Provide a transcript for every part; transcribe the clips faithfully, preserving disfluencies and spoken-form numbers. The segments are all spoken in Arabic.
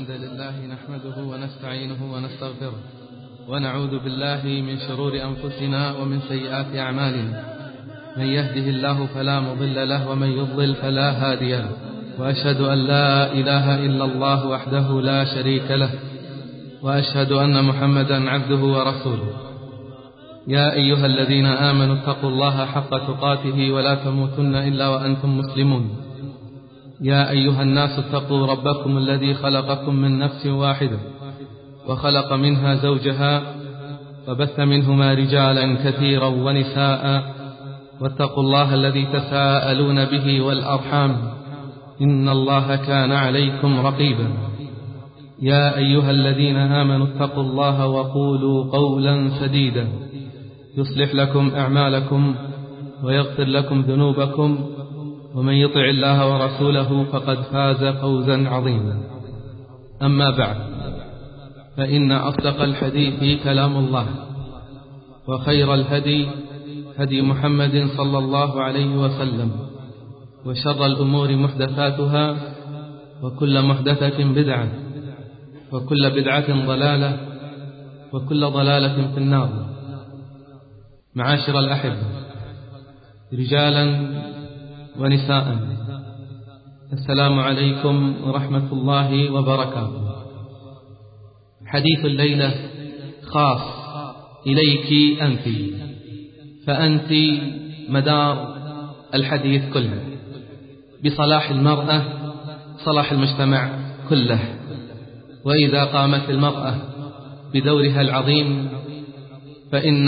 الحمد لله نحمده ونستعينه ونستغفره ونعوذ بالله من شرور أنفسنا ومن سيئات أعمالنا. من يهده الله فلا مضل له ومن يضلل فلا هادي له، وأشهد أن لا إله إلا الله وحده لا شريك له، وأشهد أن محمدا عبده ورسوله. يا أيها الذين آمنوا اتقوا الله حق تقاته ولا تموتن إلا وأنتم مسلمون. يا أيها الناس اتقوا ربكم الذي خلقكم من نفس واحدة وخلق منها زوجها وبث منهما رجالا كثيرا ونساء، واتقوا الله الذي تساءلون به والأرحام إن الله كان عليكم رقيبا. يا أيها الذين آمنوا اتقوا الله وقولوا قولا سديدا يصلح لكم أعمالكم ويغفر لكم ذنوبكم، ومن يطع الله ورسوله فقد فاز فوزا عظيما. أما بعد، فإن أصدق الحديث كلام الله، وخير الهدي هدي محمد صلى الله عليه وسلم، وشر الأمور محدثاتها، وكل محدثة بدعة، وكل بدعة ضلالة، وكل ضلالة في النار. معاشر الأحبة، رجالا ونساء، السلام عليكم ورحمة الله وبركاته. حديث الليلة خاص إليك أنت، فأنت مدار الحديث كله. بصلاح المرأة صلاح المجتمع كله، وإذا قامت المرأة بدورها العظيم فإن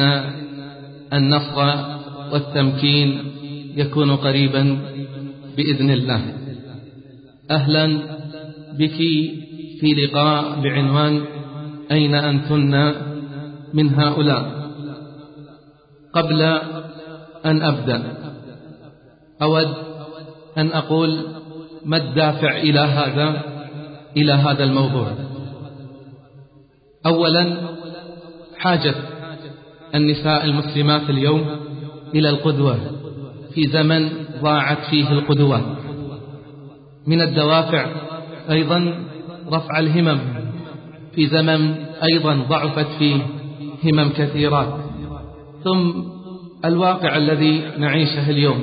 النصر والتمكين يكون قريبا بإذن الله. أهلا بك في لقاء بعنوان أين أنتن من هؤلاء. قبل أن أبدأ أود أن أقول ما الدافع إلى هذا إلى هذا الموضوع. أولا، حاجة النساء المسلمات اليوم إلى القدوة في زمن ضاعت فيه القدوات. من الدوافع أيضا رفع الهمم في زمن أيضا ضعفت فيه همم كثيرات. ثم الواقع الذي نعيشه اليوم،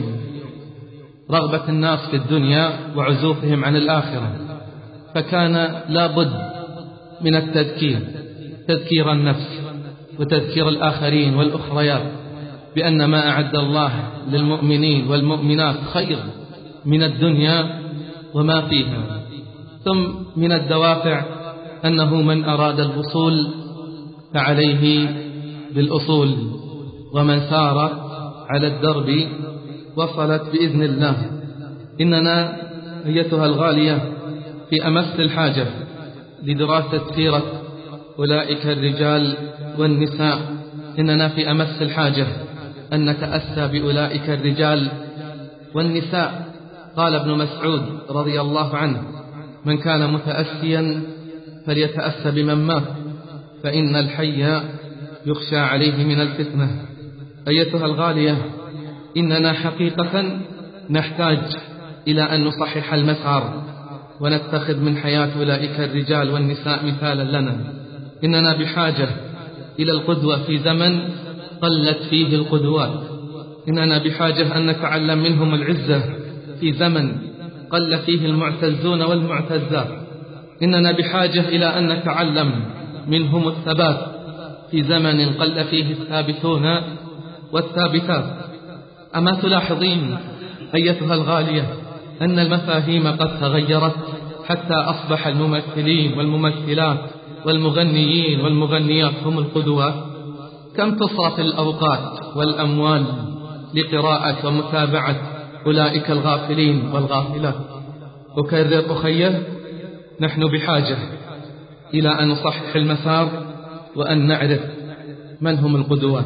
رغبة الناس في الدنيا وعزوفهم عن الآخرة، فكان لا بد من التذكير، تذكير النفس وتذكير الآخرين والأخريات بأن ما أعد الله للمؤمنين والمؤمنات خير من الدنيا وما فيها. ثم من الدوافع أنه من أراد الوصول فعليه بالأصول، ومن سار على الدرب وصلت بإذن الله. إننا أيتها الغالية في أمس الحاجة لدراسة سيرة أولئك الرجال والنساء. إننا في أمس الحاجة أن نتأسى بأولئك الرجال والنساء. قال ابن مسعود رضي الله عنه: من كان متأسيا فليتأسى بمن مات، فإن الحي يخشى عليه من الفتنة. أيتها الغالية، إننا حقيقة نحتاج إلى أن نصحح المسار ونتخذ من حياة أولئك الرجال والنساء مثالا لنا. إننا بحاجة إلى القدوة في زمن قلت فيه القدوات. إننا بحاجة أن نتعلم منهم العزة في زمن قل فيه المعتزون والمعتزات. إننا بحاجة إلى أن نتعلم منهم الثبات في زمن قل فيه الثابتون والثابتات. أما تلاحظين أيتها الغالية أن المفاهيم قد تغيرت، حتى أصبح الممثلين والممثلات والمغنيين والمغنيات هم القدوات؟ كم تصرف الأوقات والأموال لقراءة ومتابعة أولئك الغافلين والغافلات. أكرر أخيه، نحن بحاجة إلى أن نصحح المسار وأن نعرف من هم القدوات.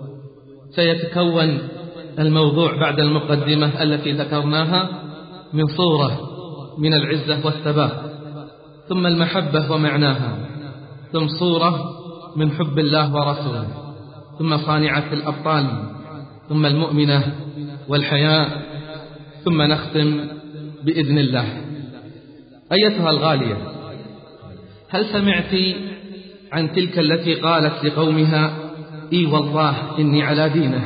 سيتكون الموضوع بعد المقدمة التي ذكرناها من صورة من العزة والثبات، ثم المحبة ومعناها، ثم صورة من حب الله ورسوله، ثم صانعة الأبطال، ثم المؤمنة والحياء، ثم نختم بإذن الله. أيتها الغالية، هل سمعت عن تلك التي قالت لقومها إي والله إني على دينه؟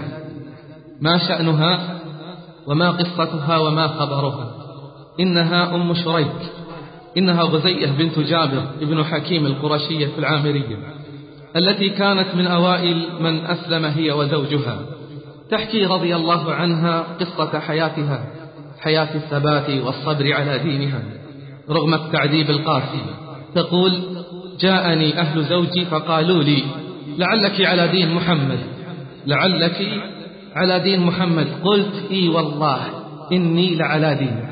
ما شأنها وما قصتها وما خبرها؟ إنها أم شريك، إنها غزية بنت جابر ابن حكيم القرشية العامرية، التي كانت من أوائل من أسلم هي وزوجها. تحكي رضي الله عنها قصة حياتها، حياة الثبات والصبر على دينها رغم التعذيب القاسي. تقول: جاءني أهل زوجي فقالوا لي لعلك على دين محمد، لعلك على دين محمد. قلت: إي والله إني لعلى دين.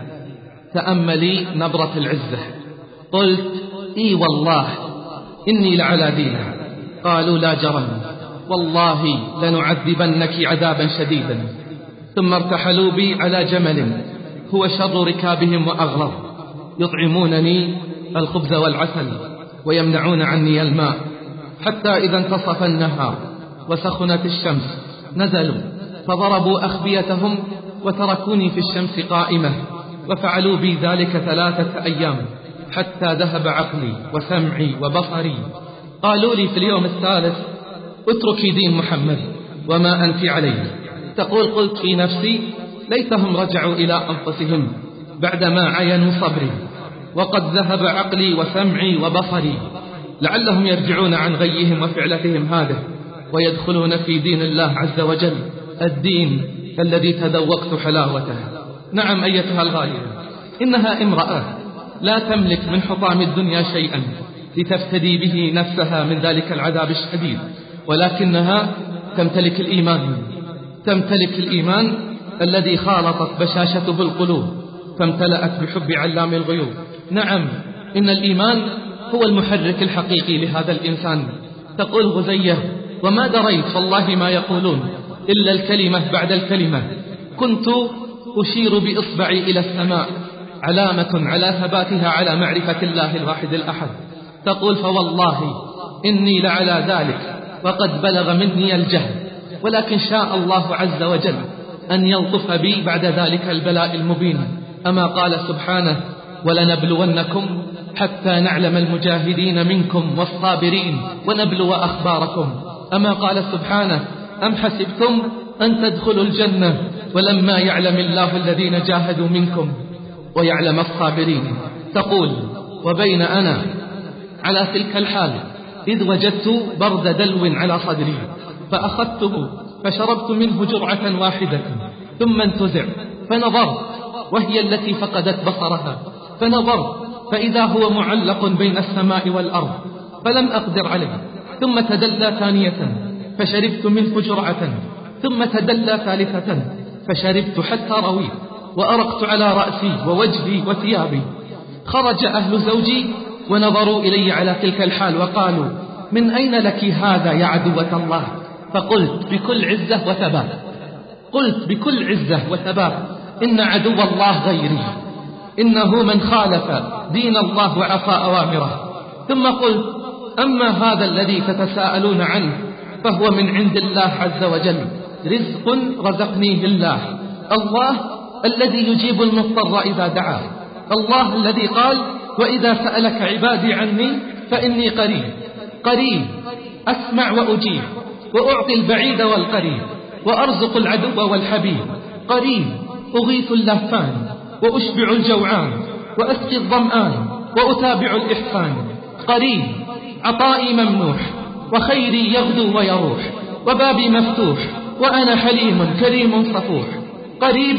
تأملي نبرة العزة. قلت: إي والله إني لعلى دين. قالوا: لا جرم، والله لنعذبنك عذابا شديدا. ثم ارتحلوا بي على جمل هو شر ركابهم وأغلظ، يطعمونني الخبز والعسل ويمنعون عني الماء، حتى إذا انتصف النهار وسخنت الشمس نزلوا فضربوا أخبيتهم وتركوني في الشمس قائمة، وفعلوا بي ذلك ثلاثة أيام حتى ذهب عقلي وسمعي وبصري. قالوا لي في اليوم الثالث: اتركي دين محمد وما أنت عليه. تقول: قلت في نفسي ليتهم رجعوا إلى أنفسهم بعدما عينوا صبري، وقد ذهب عقلي وسمعي وبصري، لعلهم يرجعون عن غيهم وفعلتهم هذه ويدخلون في دين الله عز وجل، الدين الذي تذوقت حلاوته. نعم أيتها الغالية، إنها امرأة لا تملك من حطام الدنيا شيئا لتفتدي به نفسها من ذلك العذاب الشديد، ولكنها تمتلك الإيمان، تمتلك الإيمان الذي خالطت بشاشته القلوب فامتلأت بحب علام الغيوب. نعم، إن الإيمان هو المحرك الحقيقي لهذا الإنسان. تقول غزية: وما دريت والله ما يقولون إلا الكلمة بعد الكلمة، كنت أشير بإصبعي إلى السماء، علامة على ثباتها على معرفة الله الواحد الأحد. تقول: فوالله إني لعلى ذلك وقد بلغ مني الجهل، ولكن شاء الله عز وجل أن يلطف بي بعد ذلك البلاء المبين. أما قال سبحانه: ولنبلونكم حتى نعلم المجاهدين منكم والصابرين ونبلو أخباركم. أما قال سبحانه: أم حسبتم أن تدخلوا الجنة ولما يعلم الله الذين جاهدوا منكم ويعلم الصابرين. تقول: وبين أنا على تلك الحال إذ وجدت برد دلو على صدري، فأخذته فشربت منه جرعة واحدة، ثم انتزع فنظرت وهي التي فقدت بصرها، فنظرت فإذا هو معلق بين السماء والأرض، فلم أقدر عليه. ثم تدلى ثانية فشربت منه جرعة، ثم تدلى ثالثة فشربت حتى رويت، وأرقت على رأسي ووجهي وثيابي. خرج أهل زوجي ونظروا إلي على تلك الحال وقالوا: من أين لك هذا يا عدوة الله؟ فقلت بكل عزة وثبات، قلت بكل عزة وثبات: إن عدو الله غيري، إنه من خالف دين الله وعصى أوامره. ثم قلت: أما هذا الذي تتساءلون عنه فهو من عند الله عز وجل، رزق رزقنيه الله، الله الذي يجيب المضطر إذا دعاه، الله الذي قال: وإذا سألك عبادي عني فإني قريب، قريب أسمع وأجيب، وأعطي البعيد والقريب، وأرزق العدو والحبيب، قريب أغيث اللهفان وأشبع الجوعان وأسقي الظمآن وأتابع الإحسان، قريب عطائي ممنوح وخيري يغدو ويروح، وبابي مفتوح وأنا حليم كريم صفوح، قريب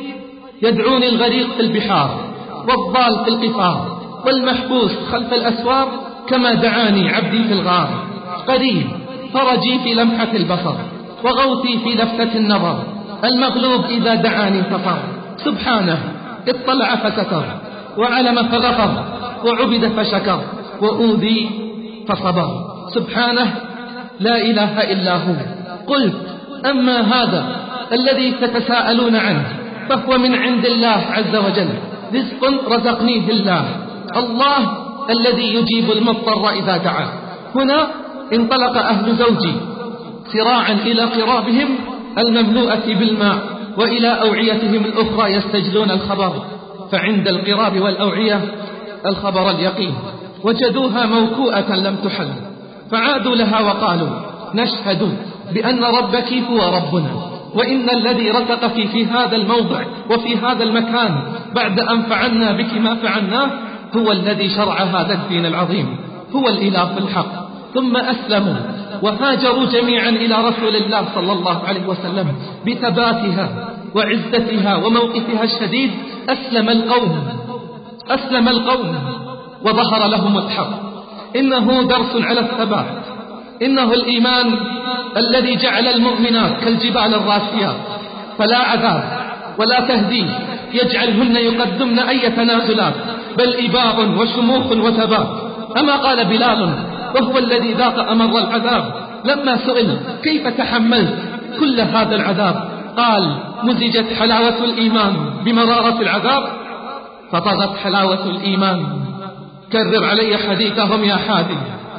يدعوني الغريق في البحار والضال في القفار والمحبوس خلف الأسوار كما دعاني عبدي في الغار، قريب فرجي في لمحة البصر وغوثي في لفتة النظر، المغلوب إذا دعاني انتصر، سبحانه اطلع فستر وعلم فغفر وعبد فشكر وأوذي فصبر، سبحانه لا إله إلا هو. قلت: أما هذا الذي تتساءلون عنه فهو من عند الله عز وجل، رزق رزقنيه الله، الله الذي يجيب المضطر إذا دعاه. هنا انطلق أهل زوجي سراعا إلى قرابهم المملوءة بالماء وإلى أوعيتهم الأخرى يستجلون الخبر، فعند القراب والأوعية الخبر اليقين، وجدوها موكوءة لم تحل، فعادوا لها وقالوا: نشهد بأن ربك هو ربنا، وإن الذي رزقك في هذا الموضع وفي هذا المكان بعد أن فعلنا بك ما فعلناه هو الذي شرع هذا الدين العظيم، هو الإله الحق. ثم أسلموا وهاجروا جميعا إلى رسول الله صلى الله عليه وسلم. بثباتها وعزتها وموقفها الشديد أسلم القوم أسلم القوم وظهر لهم الحق. إنه درس على الثبات، إنه الإيمان الذي جعل المؤمنات كالجبال الراسيات، فلا عذاب ولا تهديد يجعلهن يقدمن أي تنازلات، بل إباء وشموخ وثبات. أما قال بلال وهو الذي ذاق أمر العذاب لما سئل: كيف تحملت كل هذا العذاب؟ قال: مزجت حلاوة الإيمان بمرارة العذاب فطغت حلاوة الإيمان. كرر علي حديثهم يا حادي،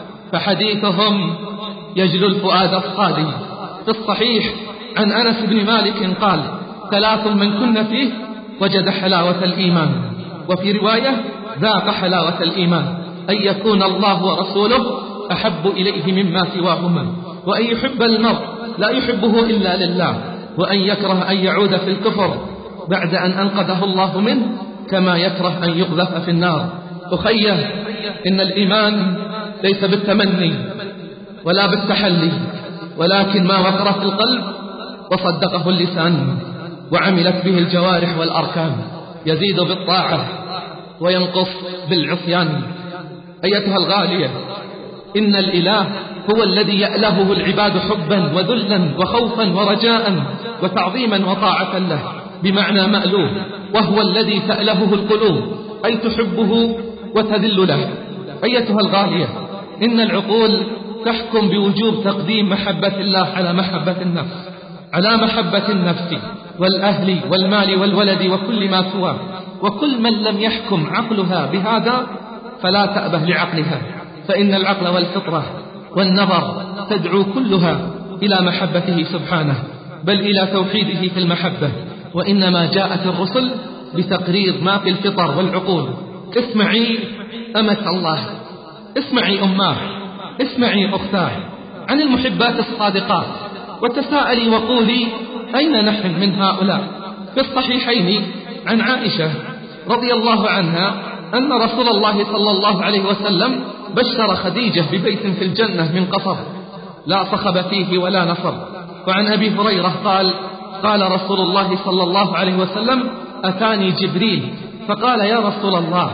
فحديثهم يجلو الفؤاد الصادي. في الصحيح عن أنس بن مالك قال: ثلاث من كن فيه وجد حلاوة الإيمان. وفي رواية: ذاق حلاوة الإيمان، أن يكون الله ورسوله أحب إليه مما سواهما، وأن يحب المرء لا يحبه إلا لله، وأن يكره أن يعود في الكفر بعد أن أنقذه الله منه، كما يكره أن يقذف في النار. أخي، إن الإيمان ليس بالتمني ولا بالتحلي، ولكن ما وقر في القلب وصدقه اللسان وعملت به الجوارح والأركان، يزيد بالطاعة وينقص بالعصيان. أيتها الغالية، إن الإله هو الذي يألهه العباد حبا وذلا وخوفا ورجاء وتعظيما وطاعة له، بمعنى مألوه، وهو الذي تألهه القلوب، أي تحبه وتذل له. أيتها الغالية، إن العقول تحكم بوجوب تقديم محبة الله على محبة النفس على محبة النفس والأهل والمال والولد وكل ما سواه، وكل من لم يحكم عقلها بهذا فلا تأبه لعقلها، فإن العقل والفطرة والنظر تدعو كلها إلى محبته سبحانه، بل إلى توحيده في المحبة. وإنما جاءت الرسل بتقرير ما في الفطر والعقول. اسمعي أمة الله، اسمعي أماه، اسمعي أختاه عن المحبات الصادقات، وتساءلي وقولي: أين نحن من هؤلاء؟ في الصحيحين عن عائشة رضي الله عنها أن رسول الله صلى الله عليه وسلم بشر خديجة ببيت في الجنة من قصب لا صخب فيه ولا نصب. وعن أبي هريرة قال: قال رسول الله صلى الله عليه وسلم: أتاني جبريل فقال: يا رسول الله،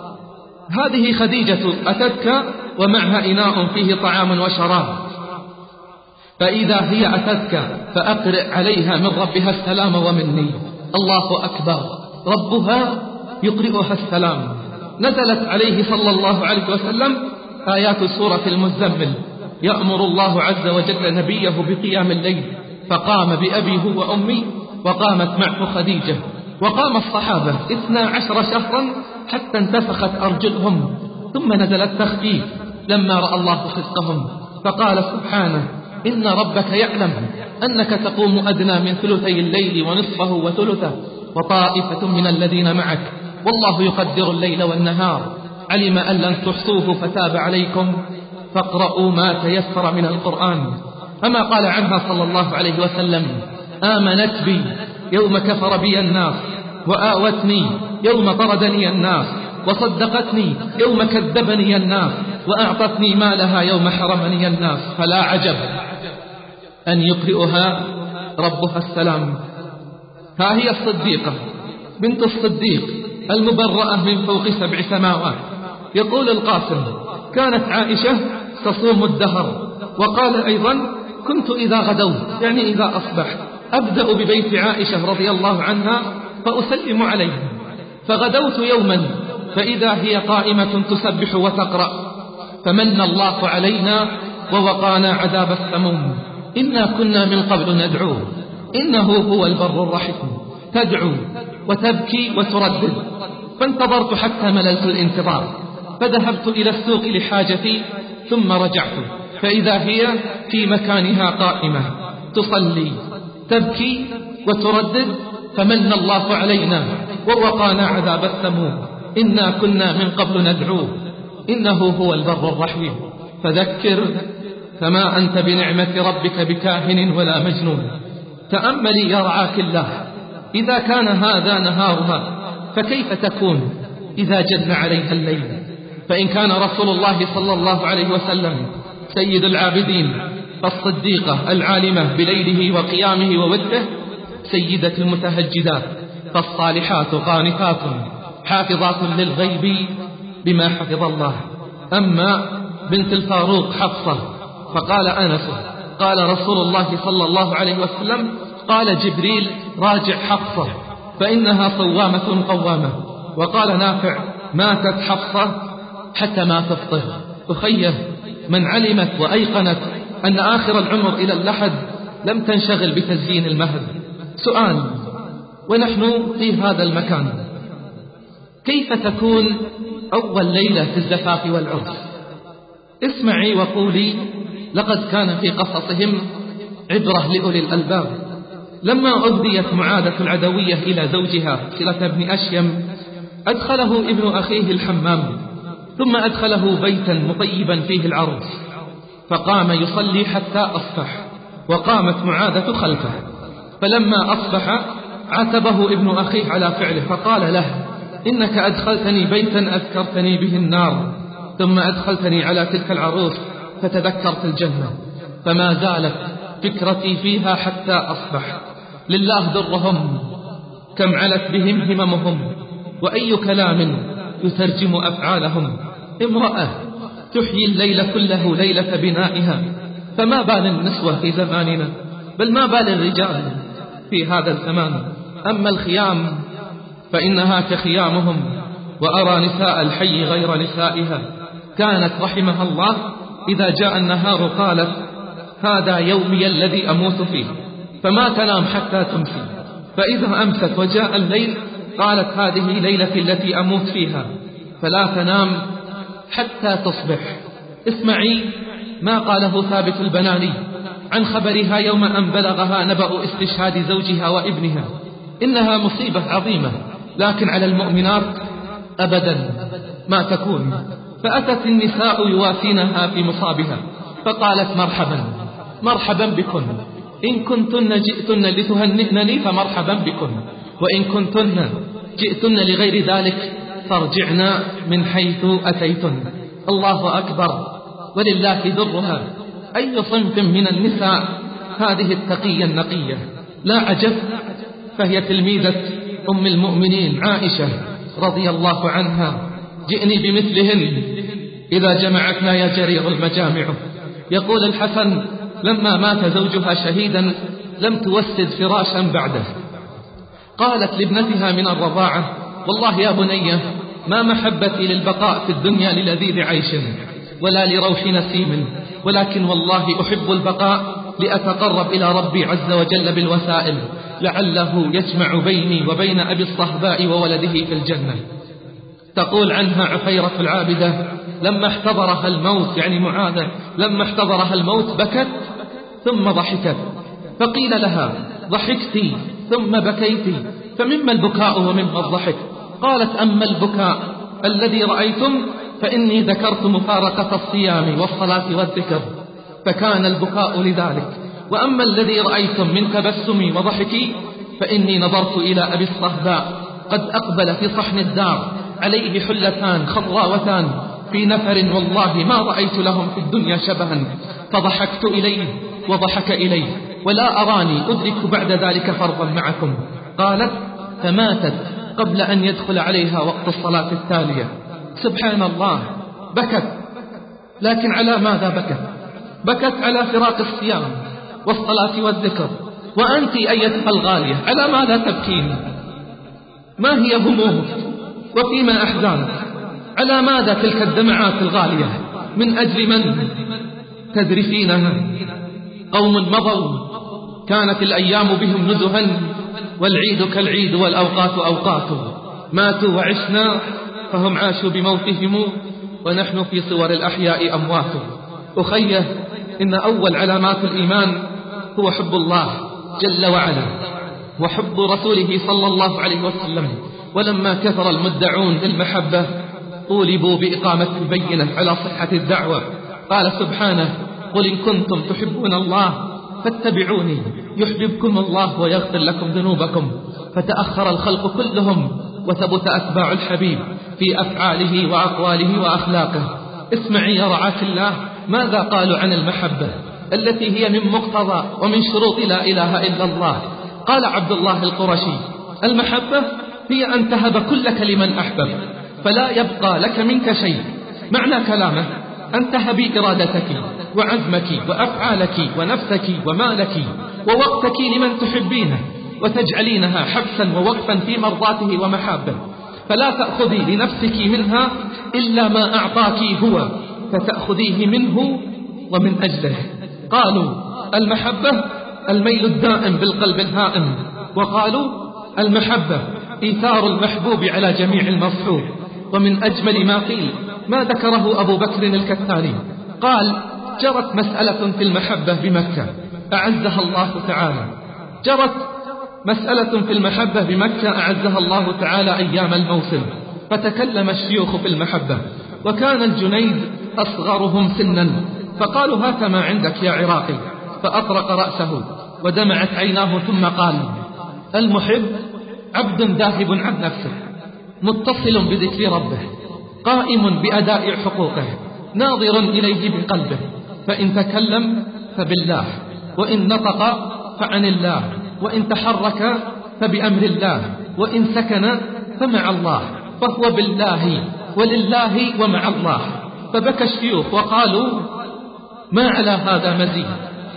هذه خديجة أتتك ومعها إناء فيه طعام وشراب، فإذا هي أتتك فأقرئ عليها من ربها السلام ومني. الله أكبر، ربها يقرئها السلام. نزلت عليه صلى الله عليه وسلم آيات سورة المزمل: يأمر الله عز وجل نبيه بقيام الليل، فقام بأبي هو وأمي، وقامت معه خديجة، وقام الصحابة اثنا عشر شهرا حتى انتفخت أرجلهم، ثم نزل التخفيف لما رأى الله خفقهم، فقال سبحانه: إن ربك يعلم أنك تقوم أدنى من ثلثي الليل ونصفه وثلثه وطائفة من الذين معك، والله يقدر الليل والنهار، علم أن لن تحصوه فتاب عليكم فاقرؤوا ما تيسر من القرآن. أما قال عنها صلى الله عليه وسلم: آمنت بي يوم كفر بي الناس، وآوتني يوم طردني الناس، وصدقتني يوم كذبني الناس، وأعطتني مالها يوم حرمني الناس. فلا عجب أن يقرئها ربها السلام. ها هي الصديقة بنت الصديق المبرأة من فوق سبع سماوات. يقول القاسم: كانت عائشة تصوم الدهر. وقال أيضا: كنت إذا غدوت، يعني إذا أصبحت، أبدأ ببيت عائشة رضي الله عنها فأسلم عليها، فغدوت يوما فإذا هي قائمة تسبح وتقرأ: فمن الله علينا ووقانا عذاب السموم، إنا كنا من قبل ندعوه إنه هو البر الرحيم. تدعو وتبكي وتردد، فانتظرت حتى مللت الانتظار، فذهبت إلى السوق لحاجتي ثم رجعت، فإذا هي في مكانها قائمة تصلي تبكي وتردد: فمن الله علينا ووقانا عذاب السموم، إنا كنا من قبل ندعوه. إنه هو البر الرحيم. فذكر فما أنت بنعمة ربك بكاهن ولا مجنون. تأملي يرعاك الله، إذا كان هذا نهارها فكيف تكون إذا جن عليها الليل؟ فإن كان رسول الله صلى الله عليه وسلم سيد العابدين فالصديقة العالمة بليله وقيامه ووده سيدة المتهجدات، فالصالحات قانتات حافظات للغيب بما حفظ الله. أما بنت الفاروق حفصة فقال أنس قال رسول الله صلى الله عليه وسلم قال جبريل راجع حفصة فإنها صوامة قوامة. وقال نافع ماتت حفصة حتى ما تفطر. أخيه، من علمت وأيقنت أن آخر العمر إلى اللحد لم تنشغل بتزيين المهد. سؤال، ونحن في هذا المكان كيف تكون أول ليلة في الزفاف والعرس؟ اسمعي وقولي لقد كان في قصصهم عبرة لأولي الألباب. لما أهديت معاذة العدوية إلى زوجها صلة بن أشيم أدخله ابن أخيه الحمام، ثم أدخله بيتا مطيبا فيه العروس، فقام يصلي حتى أصبح، وقامت معاذة خلفه. فلما أصبح عاتبه ابن أخيه على فعله فقال له إنك أدخلتني بيتا أذكرتني به النار، ثم أدخلتني على تلك العروس فتذكرت الجنة. فما زالت فكرتي فيها حتى أصبح. لله درهم كم علت بهم هممهم، وأي كلام يترجم أفعالهم. امرأة تحيي الليل كله ليلة بنائها، فما بال النسوة في زماننا، بل ما بال الرجال في هذا الزمان. أما الخيام فإنها كخيامهم، وأرى نساء الحي غير نسائها. كانت رحمها الله إذا جاء النهار قالت هذا يومي الذي أموت فيه، فما تنام حتى تمسي. فإذا أمست وجاء الليل قالت هذه ليلتي التي أموت فيها، فلا تنام حتى تصبح. اسمعي ما قاله ثابت البناني عن خبرها يوم أن بلغها نبأ استشهاد زوجها وابنها: إنها مصيبة عظيمة، لكن على المؤمنات أبدا ما تكون. فأتت النساء يواسينها في مصابها فقالت مرحبا مرحبا بكن، إن كنتن جئتن لتهنئنني فمرحبا بكن، وإن كنتن جئتن لغير ذلك فارجعنا من حيث أتيتن. الله أكبر ولله درها. أي صنف من النساء هذه التقية النقية؟ لا عجب، فهي تلميذة أم المؤمنين عائشة رضي الله عنها. جئني بمثلهن إذا جمعتنا يا جرير المجامع. يقول الحسن لما مات زوجها شهيدا لم توسد فراشا بعده. قالت لابنتها من الرضاعة: والله يا بنية ما محبتي للبقاء في الدنيا للذيذ عيش ولا لروح نسيم، ولكن والله أحب البقاء لأتقرب إلى ربي عز وجل بالوسائل، لعله يجمع بيني وبين أبي الصهباء وولده في الجنة. تقول عنها عفيرة العابدة: لما احتضرها الموت، يعني معاذة، لما احتضرها الموت بكت ثم ضحكت، فقيل لها: ضحكتي ثم بكيتي، فمما البكاء ومما الضحك؟ قالت: أما البكاء الذي رأيتم فإني ذكرت مفارقة الصيام والصلاة والذكر، فكان البكاء لذلك. وأما الذي رأيتم من تبسمي وضحكي فإني نظرت إلى أبي الصهباء قد أقبل في صحن الدار عليه حلتان خضراوتان في نفر، والله ما رأيت لهم في الدنيا شبها، فضحكت إليه وضحك إليه، ولا أراني أدرك بعد ذلك فرضا معكم. قالت: فماتت قبل أن يدخل عليها وقت الصلاة التالية. سبحان الله، بكت، لكن على ماذا بكت؟ بكت على فراق الصيام والصلاة والذكر. وأنت أيتها الغالية على ماذا تبكين؟ ما هي همومك وفيما أحزانك؟ على ماذا تلك الدمعات الغالية؟ من أجل من تذرفينها؟ قوم مضوا كانت الأيام بهم نزها، والعيد كالعيد والأوقات أوقات، ماتوا وعشنا فهم عاشوا بموتهم، ونحن في صور الأحياء أموات. أخيه، إن أول علامات الإيمان هو حب الله جل وعلا وحب رسوله صلى الله عليه وسلم. ولما كثر المدعون للمحبة طولبوا بإقامة البينة على صحة الدعوة. قال سبحانه: قل إن كنتم تحبون الله فاتبعوني يحببكم الله ويغفر لكم ذنوبكم. فتأخر الخلق كلهم وثبت أتباع الحبيب في أفعاله وأقواله وأخلاقه. اسمعي يا رعاك الله ماذا قالوا عن المحبة التي هي من مقتضى ومن شروط لا إله إلا الله. قال عبد الله القرشي: المحبة هي أن تهب كلك لمن أحبب فلا يبقى لك منك شيء. معنى كلامه أن تهبي إرادتك وعزمك وأفعالك ونفسك ومالك ووقتك لمن تحبينه وتجعلينها حبسا ووقفا في مرضاته ومحابه، فلا تأخذي لنفسك منها إلا ما أعطاك هو، فتأخذيه منه ومن أجله. قالوا: المحبة الميل الدائم بالقلب الهائم. وقالوا: المحبة إيثار المحبوب على جميع المصحوب. ومن أجمل ما قيل ما ذكره أبو بكر الكتاني، قال: جرت مسألة في المحبة بمكة أعزها الله تعالى جرت مسألة في المحبة بمكة أعزها الله تعالى أيام الموسم، فتكلم الشيوخ في المحبة، وكان الجنيد أصغرهم سنا، فقالوا: هات ما عندك يا عراقي، فأطرق رأسه ودمعت عيناه ثم قال: المحب عبد ذاهب عن نفسه متصل بذكر ربه قائم بأداء حقوقه ناظر إليه بقلبه، فإن تكلم فبالله، وإن نطق فعن الله، وإن تحرك فبأمر الله، وإن سكن فمع الله، فهو بالله ولله ومع الله. فبكى الشيوخ وقالوا: ما على هذا مزيد.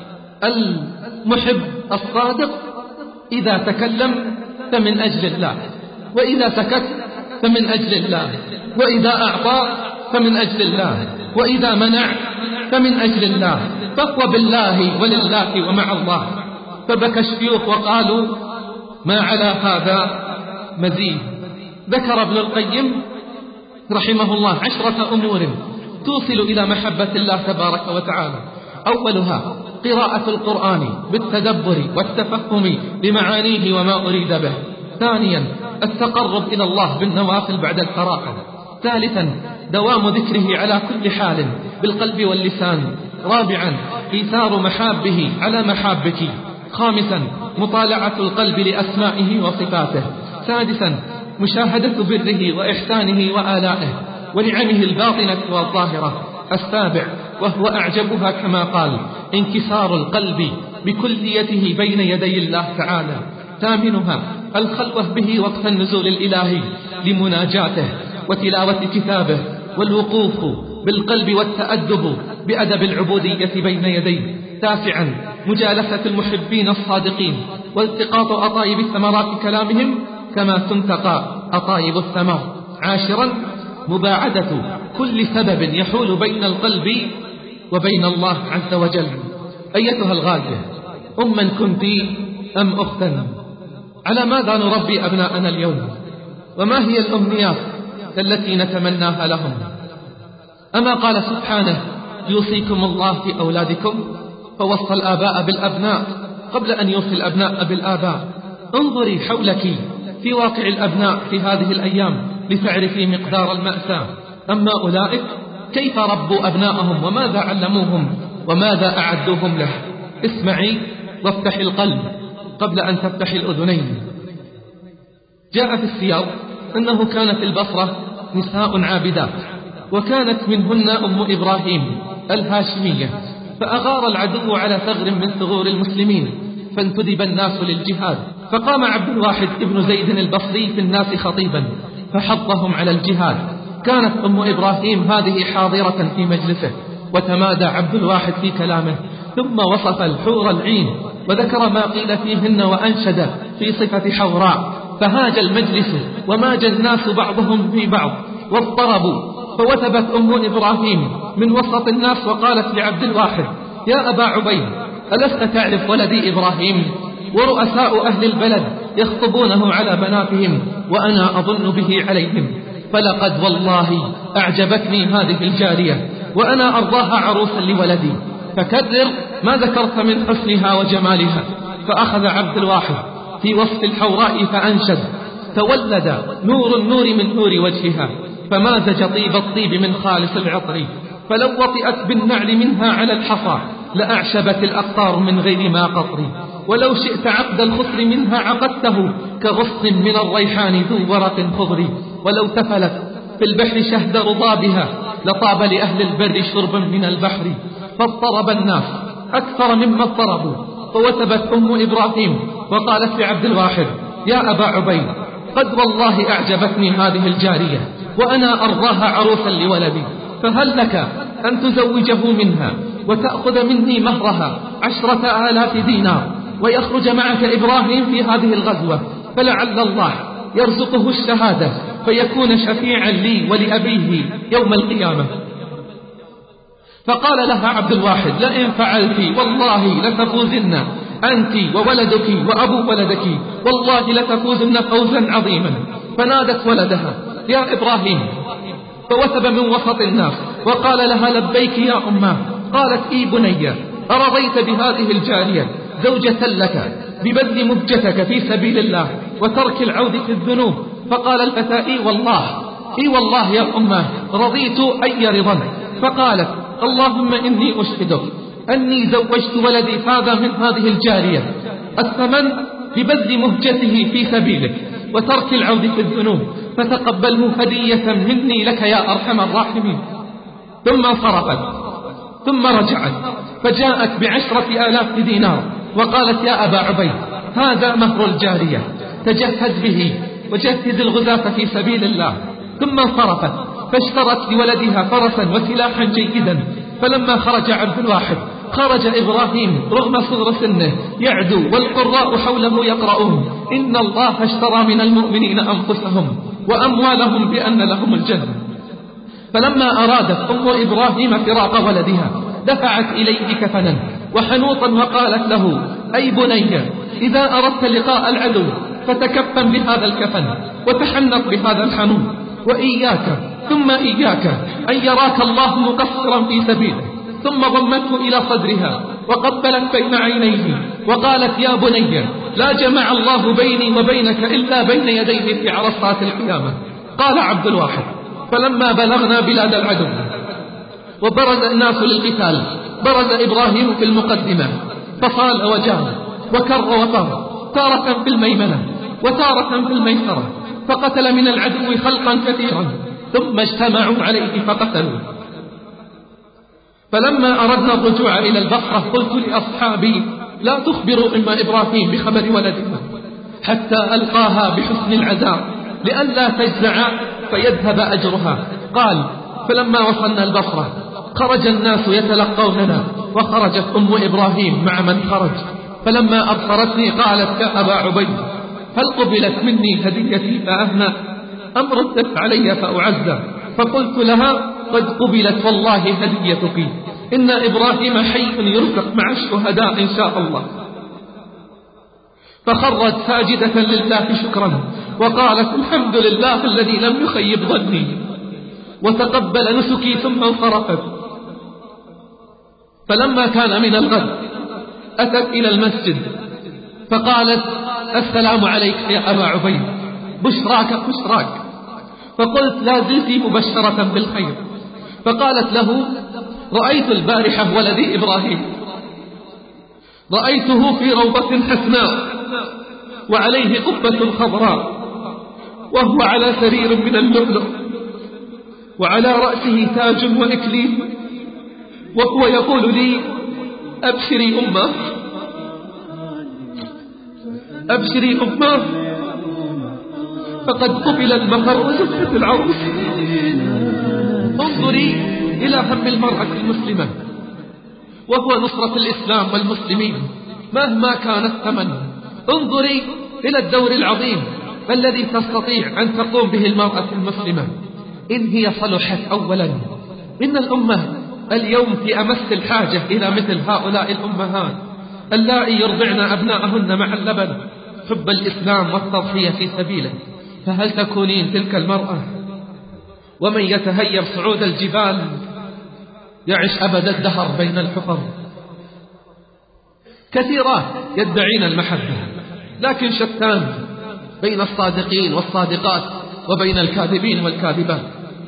المحب الصادق إذا تكلم فمن أجل الله، وإذا سكت فمن أجل الله، وإذا أعطى فمن أجل الله، وإذا منع فمن أجل الله، فهو بالله ولله ومع الله. فبكى الشيوخ وقالوا: ما على هذا مزيد. ذكر ابن القيم رحمه الله عشرة أمور توصل إلى محبة الله تبارك وتعالى. أولها قراءة القرآن بالتدبر والتفهم لمعانيه وما أريد به. ثانيا التقرب إلى الله بالنوافل بعد الفرائض. ثالثا دوام ذكره على كل حال بالقلب واللسان. رابعا إيثار محابه على محابك. خامسا مطالعة القلب لأسمائه وصفاته. سادسا مشاهدة بره وإحسانه وآلائه ونعمه الباطنة والظاهرة. السابع وهو أعجبها كما قال انكسار القلب بكليته بين يدي الله تعالى. ثامنها الخلوة به وقت النزول الإلهي لمناجاته وتلاوة كتابه، والوقوف بالقلب والتأدب بأدب العبودية بين يديه. تاسعا مجالسة المحبين الصادقين والتقاط أطايب ثمرات كلامهم كما تنتقى أطايب الثمر. عاشرا مباعدة كل سبب يحول بين القلب وبين الله عز وجل. أيتها الغالية، أما كنت أم أختا؟ على ماذا نربي أبناءنا اليوم؟ وما هي الأمنيات التي نتمناها لهم؟ أما قال سبحانه: يوصيكم الله في أولادكم، فوصى الآباء بالأبناء قبل أن يوصي الأبناء بالآباء. انظري حولك في واقع الأبناء في هذه الأيام لتعرفي مقدار المأساة. أما أولئك كيف ربوا أبناءهم وماذا علموهم وماذا أعدوهم له؟ اسمعي وافتحي القلب قبل أن تفتحي الأذنين. جاء في السياق أنه كان في البصرة نساء عابدات، وكانت منهن أم إبراهيم الهاشمية، فأغار العدو على ثغر من ثغور المسلمين فانتدب الناس للجهاد، فقام عبد الواحد ابن زيد البصري في الناس خطيبا فحضهم على الجهاد. كانت أم إبراهيم هذه حاضرة في مجلسه، وتمادى عبد الواحد في كلامه، ثم وصف الحور العين وذكر ما قيل فيهن وأنشد في صفة حوراء، فهاج المجلس وماج الناس بعضهم في بعض واضطربوا. فوثبت أم إبراهيم من وسط الناس وقالت لعبد الواحد: يا أبا عبيد، ألست تعرف ولدي إبراهيم؟ ورؤساء أهل البلد يخطبونه على بناتهم وأنا أظن به عليهم، فلقد والله أعجبتني هذه الجارية وأنا أرضاها عروسا لولدي، فكرر ما ذكرت من حسنها وجمالها. فأخذ عبد الواحد في وصف الحوراء فأنشد: تولد نور النور من نور وجهها، فمازج طيب الطيب من خالص العطر، فلو وطئت بالنعل منها على الحصى لأعشبت الأقطار من غير ما قطر، ولو شئت عقد الخصر منها عقدته كغصن من الريحان ذو ورق خضر، ولو تفلت في البحر شهد رضابها لطاب لأهل البر شربا من البحر. فاضطرب الناس أكثر مما اضطربوا، فوثبت أم إبراهيم وقالت لعبد الواحد: يا أبا عبيد، قد والله أعجبتني هذه الجارية وأنا أرضاها عروسا لولدي، فهل لك أن تزوجه منها وتأخذ مني مهرها عشرة آلاف دينار، ويخرج معك إبراهيم في هذه الغزوة، فلعل الله يرزقه الشهادة فيكون شفيعا لي ولأبيه يوم القيامة. فقال لها عبد الواحد: لئن فعلت والله لتفوزن أنت وولدك وأبو ولدك، والله لتفوزن فوزا عظيما. فنادت ولدها: يا إبراهيم، فوثب من وسط الناس وقال لها: لبيك يا أماه. قالت: إي بني، أرضيت بهذه الجارية زوجة لك ببذل مهجتك في سبيل الله وترك العود في الذنوب؟ فقال الفتى: إي والله إي والله يا أماه، رضيت أي رضا. فقالت: اللهم إني أشهدك أني زوجت ولدي هذا من هذه الجارية الثمن ببذل مهجته في سبيلك وترك العود في الذنوب، فتقبله هدية مني لك يا أرحم الراحمين. ثم صرفت ثم رجعت فجاءت بعشرة آلاف دينار وقالت: يا أبا عبيد، هذا مهر الجارية، تجهز به وجهز الغزاة في سبيل الله. ثم انصرفت فاشترت لولدها فرسا وسلاحا جيدا. فلما خرج عبد الواحد خرج إبراهيم رغم صغر سنه يعدو، والقراء حوله يقرؤون: إن الله اشترى من المؤمنين أنفسهم وأموالهم بأن لهم الجنة. فلما أرادت أم إبراهيم فراق ولدها دفعت إليه كفنا وحنوطا وقالت له: أي بني، إذا أردت لقاء العدو فتكفن بهذا الكفن وتحنط بهذا الحنوط، وإياك ثم إياك أن يراك الله مقصرا في سبيله. ثم ضمته إلى صدرها وقبلت بين عينيه وقالت: يا بني، لا جمع الله بيني وبينك إلا بين يديه في عرصات القيامة. قال عبد الواحد: فلما بلغنا بلاد العدو وبرز الناس للقتال برز إبراهيم في المقدمة، فصال وجار وكر وطر، تارة في الميمنة وتارة في الميسرة، فقتل من العدو خلقا كثيرا، ثم اجتمعوا عليه فقتلوا. فلما أردنا الرجوع إلى البصرة قلت لأصحابي: لا تخبروا أم إبراهيم بخبر ولدها حتى ألقاها بحسن العزاء لئلا تجزع فيذهب أجرها. قال: فلما وصلنا البصرة خرج الناس يتلقوننا، وخرجت أم إبراهيم مع من خرج. فلما أبصرتني قالت: يا أبا عبيد، هل قبلت مني هديتي فأهنأ أم ردت علي فأعزى؟ فقلت لها: قد قبلت والله هديتك، إن إبراهيم حي يرزق مع الشهداء إن شاء الله. فخرت ساجدة لله شكرا وقالت: الحمد لله الذي لم يخيب ظني وتقبل نسكي. ثم انصرفت. فلما كان من الغد أتت إلى المسجد فقالت: السلام عليك يا أبا عبيد، بشراك بشراك. فقلت: لا زلت مبشرة بالخير. فقالت له: رأيت البارحة ولدي إبراهيم، رأيته في روضة حسناء وعليه قبة خضراء، وهو على سرير من اللؤلؤ، وعلى رأسه تاج وإكليل، وهو يقول لي: أبشري أمه أبشري أمه فقد قبل المهر وزفت العروس. انظري إلى هم المرأة المسلمة وهو نصرة الإسلام والمسلمين مهما كان الثمن. انظري إلى الدور العظيم الذي تستطيع أن تقوم به المرأة المسلمة إن هي صلحت. أولا، إن الأمة اليوم في أمس الحاجة إلى مثل هؤلاء الأمهات اللائي يرضعن أبناءهن مع اللبن حب الإسلام والتضحية في سبيله. فهل تكونين تلك المرأة؟ ومن يتهيب صعود الجبال يعش أبد الدهر بين الحفر. كثيرات يدعين المحبة، لكن شتان بين الصادقين والصادقات وبين الكاذبين والكاذبات.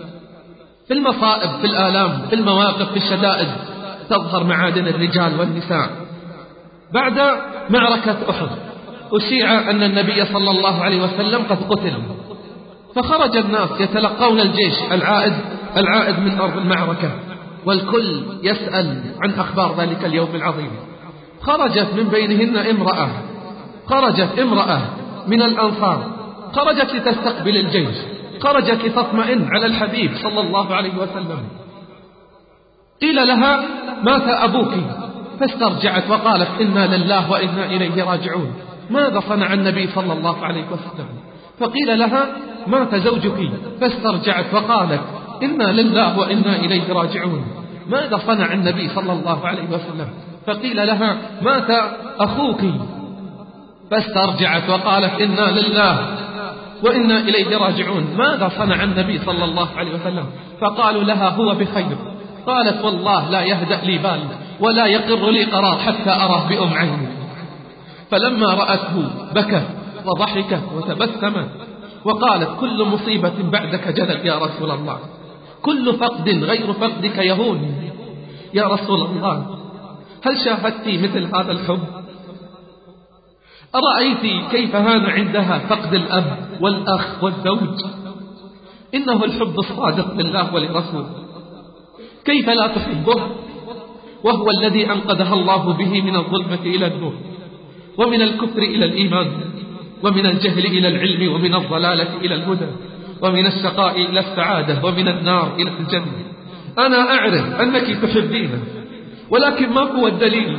في المصائب، في الآلام، في المواقف، في الشدائد تظهر معادن الرجال والنساء. بعد معركة أحد أشيع أن النبي صلى الله عليه وسلم قد قتل، فخرج الناس يتلقون الجيش العائد العائد من أرض المعركة، والكل يسأل عن أخبار ذلك اليوم العظيم. خرجت من بينهن امرأة خرجت امرأة من الأنصار، خرجت لتستقبل الجيش، خرجت لتطمئن على الحبيب صلى الله عليه وسلم. قيل لها: مات أبوك، فاسترجعت وقالت: إنا لله وإنا إليه راجعون. ماذا صنع النبي صلى الله عليه وسلم؟ فقيل لها: مات زوجك، فاسترجعت وقالت: إنا لله وإنا إليه راجعون. ماذا صنع النبي صلى الله عليه وسلم؟ فقيل لها: مات أخوك، فاسترجعت وقالت: إنا لله وإنا إليه راجعون. ماذا صنع النبي صلى الله عليه وسلم؟ فقالوا لها: هو بخير. قالت: والله لا يهدأ لي بال ولا يقر لي قرار حتى أراه بأم عيني. فلما رأته بكت وضحكت وتبسمت وقالت: كل مصيبة بعدك جلل يا رسول الله، كل فقد غير فقدك يهون يا رسول الله. هل شاهدت مثل هذا الحب؟ أرأيت كيف هان عندها فقد الأب والأخ والزوج؟ إنه الحب الصادق لله ولرسوله. كيف لا تحبه وهو الذي أنقذها الله به من الظلمة إلى النور، ومن الكفر إلى الإيمان، ومن الجهل إلى العلم، ومن الضلالة إلى الهدى، ومن الشقاء إلى السعادة، ومن النار إلى الجنة. أنا أعرف أنك تحبينه، ولكن ما هو الدليل؟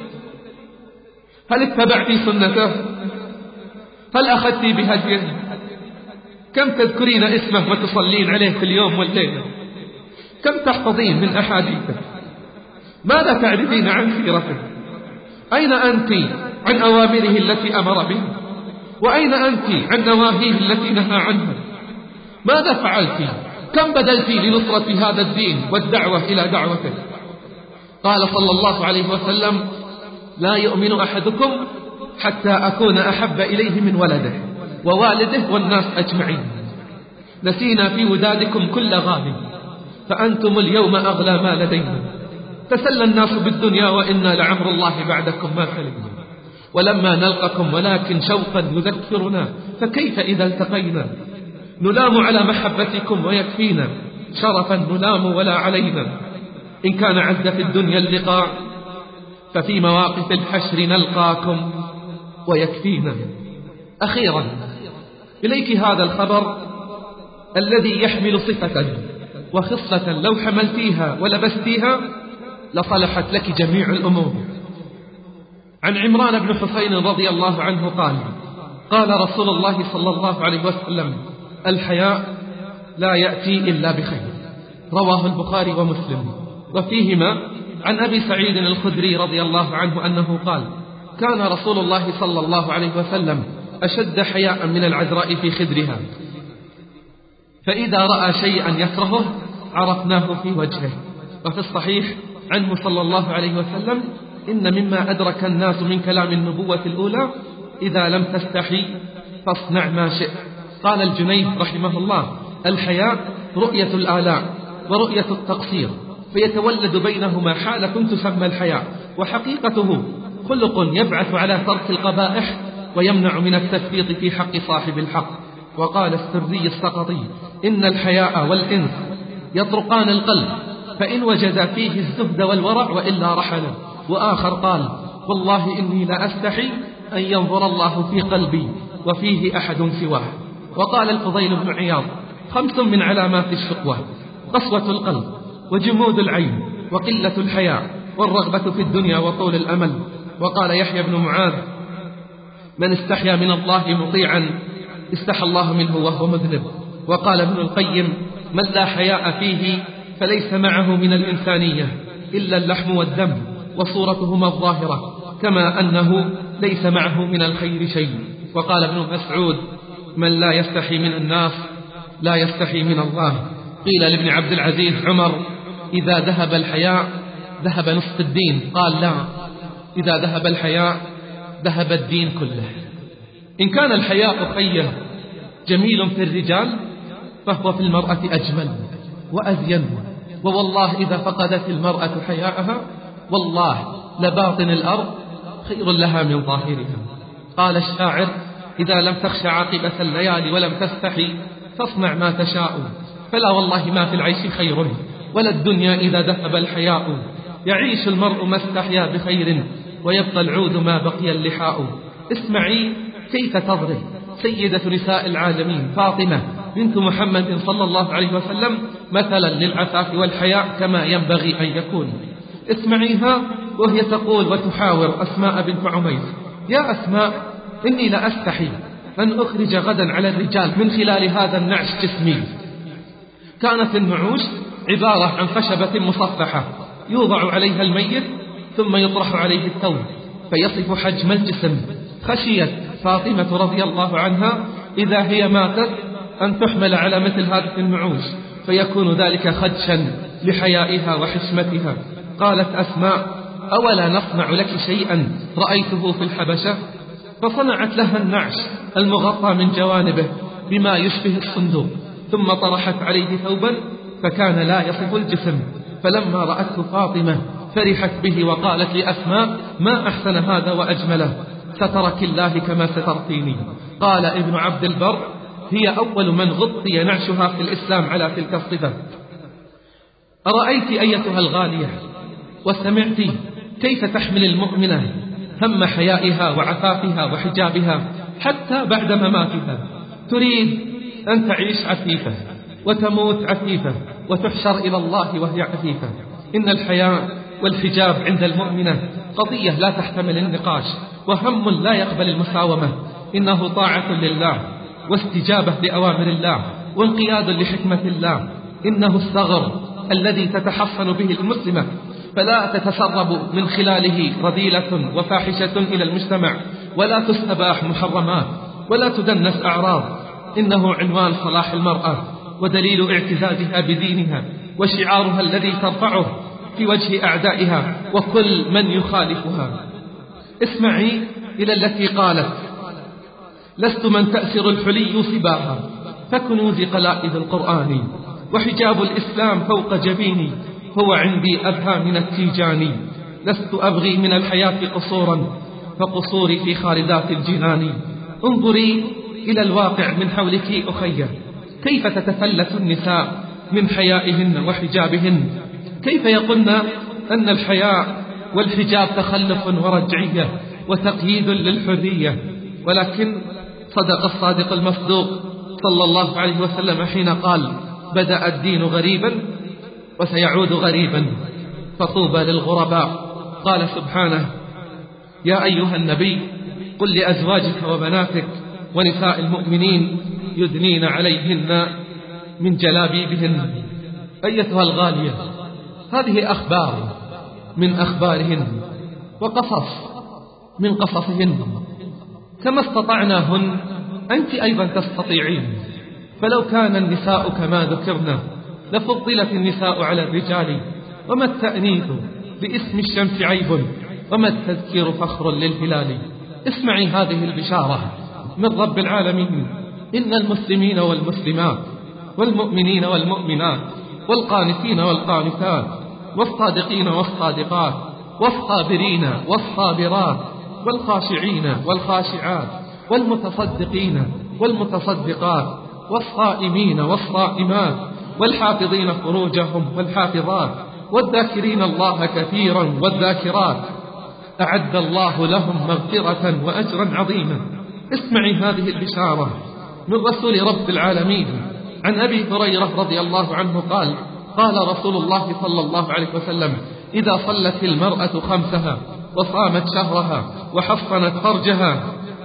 هل اتبعت سنته؟ هل أخذت بهديه؟ كم تذكرين اسمه وتصلين عليه في اليوم والليلة؟ كم تحفظين من أحاديثه؟ ماذا تعرفين عن سيرته؟ أين أنت عن أوامره التي أمر بها؟ وأين أنت عن نواهيه التي نهى عنها؟ ماذا فعلت؟ كم بذلت لنصرة هذا الدين والدعوة إلى دعوته؟ قال صلى الله عليه وسلم: لا يؤمن أحدكم حتى أكون أحب إليه من ولده ووالده والناس أجمعين. نسينا في ودادكم كل غالي، فأنتم اليوم أغلى ما لدينا. تسلى الناس بالدنيا وإنا لعمر الله بعدكم ما سلمنا، ولما نلقكم ولكن شوقا يذكرنا، فكيف إذا التقينا؟ نلام على محبتكم ويكفينا، شرفا نلام ولا علينا. إن كان عز في الدنيا اللقاء، ففي مواقف الحشر نلقاكم ويكفينا. أخيرا إليك هذا الخبر الذي يحمل صفة وخصلة لو حملتيها ولبستيها لصلحت لك جميع الأمور. عن عمران بن حسين رضي الله عنه قال: قال رسول الله صلى الله عليه وسلم: الحياء لا يأتي إلا بخير. رواه البخاري ومسلم. وفيهما عن أبي سعيد الخدري رضي الله عنه أنه قال: كان رسول الله صلى الله عليه وسلم أشد حياء من العذراء في خدرها، فإذا رأى شيئا يكرهه عرفناه في وجهه. وفي الصحيح عنه صلى الله عليه وسلم: إن مما أدرك الناس من كلام النبوة الأولى: إذا لم تستحي فاصنع ما شئت. قال الجنيد رحمه الله: الحياء رؤية الآلاء ورؤية التقصير، فيتولد بينهما حالة تسمى الحياء، وحقيقته خلق يبعث على ترك القبائح ويمنع من التفريط في حق صاحب الحق. وقال السري السقطي: إن الحياء والإنس يطرقان القلب، فإن وجد فيه الزهد والورع وإلا رحل. وآخر قال: والله إني لا أستحي أن ينظر الله في قلبي وفيه أحد سواه. وقال الفضيل بن عياض: خمس من علامات الشقوة: قسوة القلب، وجمود العين، وقلة الحياء، والرغبة في الدنيا، وطول الأمل. وقال يحيى بن معاذ: من استحيا من الله مطيعا استحى الله منه وهو مذنب. وقال ابن القيم: من لا حياء فيه فليس معه من الإنسانية إلا اللحم والدم وصورتهما الظاهرة، كما أنه ليس معه من الخير شيء. وقال ابن مسعود: من لا يستحي من الناس لا يستحي من الله. قيل لابن عبد العزيز: عمر: إذا ذهب الحياء ذهب نصف الدين. قال: لا، إذا ذهب الحياء ذهب الدين كله. إن كان الحياء خيه جميل في الرجال، فهو في المرأة أجمل. وأزين. ووالله إذا فقدت المرأة حياءها والله لباطن الأرض خير لها من ظاهرها. قال الشاعر: إذا لم تخش عاقبة الليالي ولم تستحي فاصنع ما تشاء، فلا والله ما في العيش خير ولا الدنيا إذا ذهب الحياء. يعيش المرء ما استحيا بخير ويبقى العود ما بقي اللحاء. اسمعي كيف تضرب سيدة نساء العالمين فاطمة بنت محمد صلى الله عليه وسلم مثلا للعفاف والحياء كما ينبغي أن يكون. اسمعيها وهي تقول وتحاور أسماء بنت عميس: يا أسماء، إني لأستحي أن أخرج غدا على الرجال من خلال هذا النعش جسمي. كانت النعوش عبارة عن خشبة مصفحة يوضع عليها الميت ثم يطرح عليه الثوب فيصف حجم الجسم. خشيت فاطمة رضي الله عنها إذا هي ماتت أن تحمل على مثل هذه النعوش فيكون ذلك خدشا لحيائها وحشمتها. قالت أسماء: أولا نصنع لك شيئا رأيته في الحبشة؟ فصنعت لها النعش المغطى من جوانبه بما يشبه الصندوق، ثم طرحت عليه ثوبا فكان لا يصف الجسم. فلما رأته فاطمة فرحت به وقالت لأسماء: ما أحسن هذا وأجمله، سترك الله كما سترتيني. قال ابن عبد البر: هي أول من غطي نعشها في الإسلام على تلك الصفة. أرأيت أيتها الغالية وسمعت كيف تحمل المؤمنة هم حيائها وعفافها وحجابها حتى بعد مماتها؟ تريد أن تعيش عفيفة وتموت عفيفة وتحشر إلى الله وهي عفيفة. إن الحياء والحجاب عند المؤمنة قضية لا تحتمل النقاش وهم لا يقبل المساومة. إنه طاعة لله واستجابة لأوامر الله وانقياد لحكمة الله. إنه الثغر الذي تتحصن به المسلمة فلا تتسرب من خلاله رذيلة وفاحشة إلى المجتمع، ولا تستباح محرمات ولا تدنس أعراض. إنه عنوان صلاح المرأة ودليل اعتزازها بدينها وشعارها الذي ترفعه في وجه أعدائها وكل من يخالفها. اسمعي إلى التي قالت: لست من تأسر الحلي صباها فكنوز قلائد القرآن، وحجاب الإسلام فوق جبيني هو عندي أبهى من التيجان. لست أبغي من الحياة قصورا فقصوري في خالدات الجنان. انظري إلى الواقع من حولك أخية، كيف تتفلت النساء من حيائهن وحجابهن، كيف يقولن أن الحياء والحجاب تخلف ورجعية وتقييد للحرية. ولكن صدق الصادق المصدوق صلى الله عليه وسلم حين قال: بدأ الدين غريبا وسيعود غريبا فطوبى للغرباء. قال سبحانه: يا أيها النبي قل لأزواجك وبناتك ونساء المؤمنين يدنين عليهن من جلابيبهن. أيتها الغالية، هذه أخبار من أخبارهن وقصص من قصصهن، كما استطعناهن أنت أيضا تستطيعين. فلو كان النساء كما ذكرنا لفضلت النساء على الرجال، وما التأنيث باسم الشمس عيب وما التذكير فخر للهلال. اسمعي هذه البشارة من رب العالمين: إن المسلمين والمسلمات والمؤمنين والمؤمنات والقانتين والقانتات والصادقين والصادقات والصابرين والصابرات والخاشعين والخاشعات والمتصدقين والمتصدقات والصائمين والصائمات والحافظين فروجهم والحافظات والذاكرين الله كثيرا والذاكرات أعد الله لهم مغفرة وأجرا عظيما. اسمعي هذه البشارة من رسول رب العالمين عن أبي هريرة رضي الله عنه قال: قال رسول الله صلى الله عليه وسلم: إذا صلت المرأة خمسها وصامت شهرها وحصنت فرجها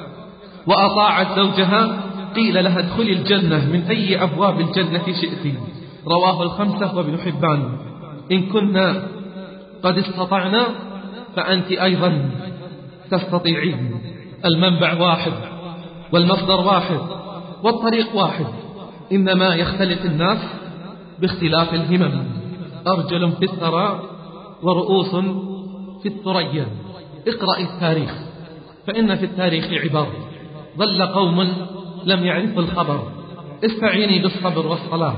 وأطاعت زوجها قيل لها ادخلي الجنة من أي أبواب الجنة شئت. رواه الخمسة وابن حبان. إن كنا قد استطعنا فأنت أيضا تستطيعين. المنبع واحد والمصدر واحد والطريق واحد، إنما يختلف الناس باختلاف الهمم. أرجل في الثراء ورؤوس في الثريا. اقرأ التاريخ فإن في التاريخ عبر. ظل قوم لم يعرفوا الخبر. استعيني بالصبر والصلاة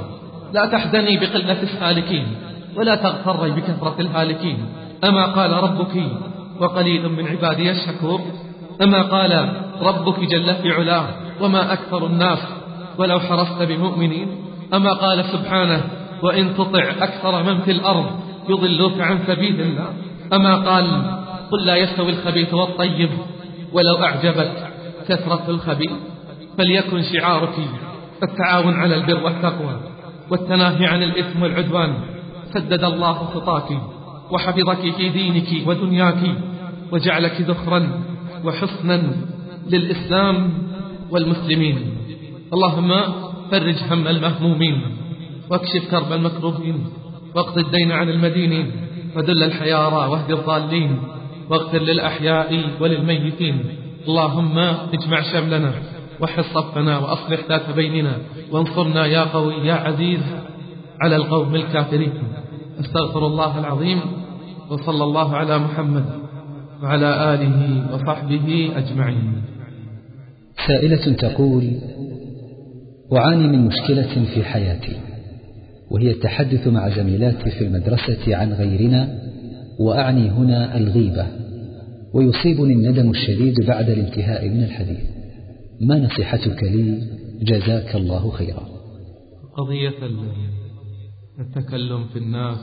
لا تحزني بقلة السالكين ولا تغتري بكثرة الهالكين. أما قال ربك وقليل من عبادي الشكور؟ أما قال ربك جل في علاه وما أكثر الناس ولو حرصت بمؤمنين؟ أما قال سبحانه وإن تطع أكثر من في الأرض يضلوك عن سبيل الله؟ أما قال قل لا يستوي الخبيث والطيب ولو أعجبك كثرة الخبيث؟ فليكن شعارك التعاون على البر والتقوى والتناهي عن الإثم والعدوان. سدد الله خطاك وحفظك في دينك ودنياك وجعلك ذخرا وحصنا للإسلام والمسلمين. اللهم فرج هم المهمومين واكشف كرب المكروبين واقض الدين عن المدينين وذل الحيارى واهد الضالين واغفر للأحياء وللميتين. اللهم اجمع شملنا وحص صفنا وأصلح ذات بيننا وانصرنا يا قوي يا عزيز على القوم الكافرين. استغفر الله العظيم وصلى الله على محمد وعلى آله وصحبه أجمعين. سائلة تقول: أعاني من مشكلة في حياتي، وهي التحدث مع زميلاتي في المدرسة عن غيرنا، وأعني هنا الغيبة، ويصيبني الندم الشديد بعد الانتهاء من الحديث. ما نصيحتك لي؟ جزاك الله خيرا. قضية التكلم في الناس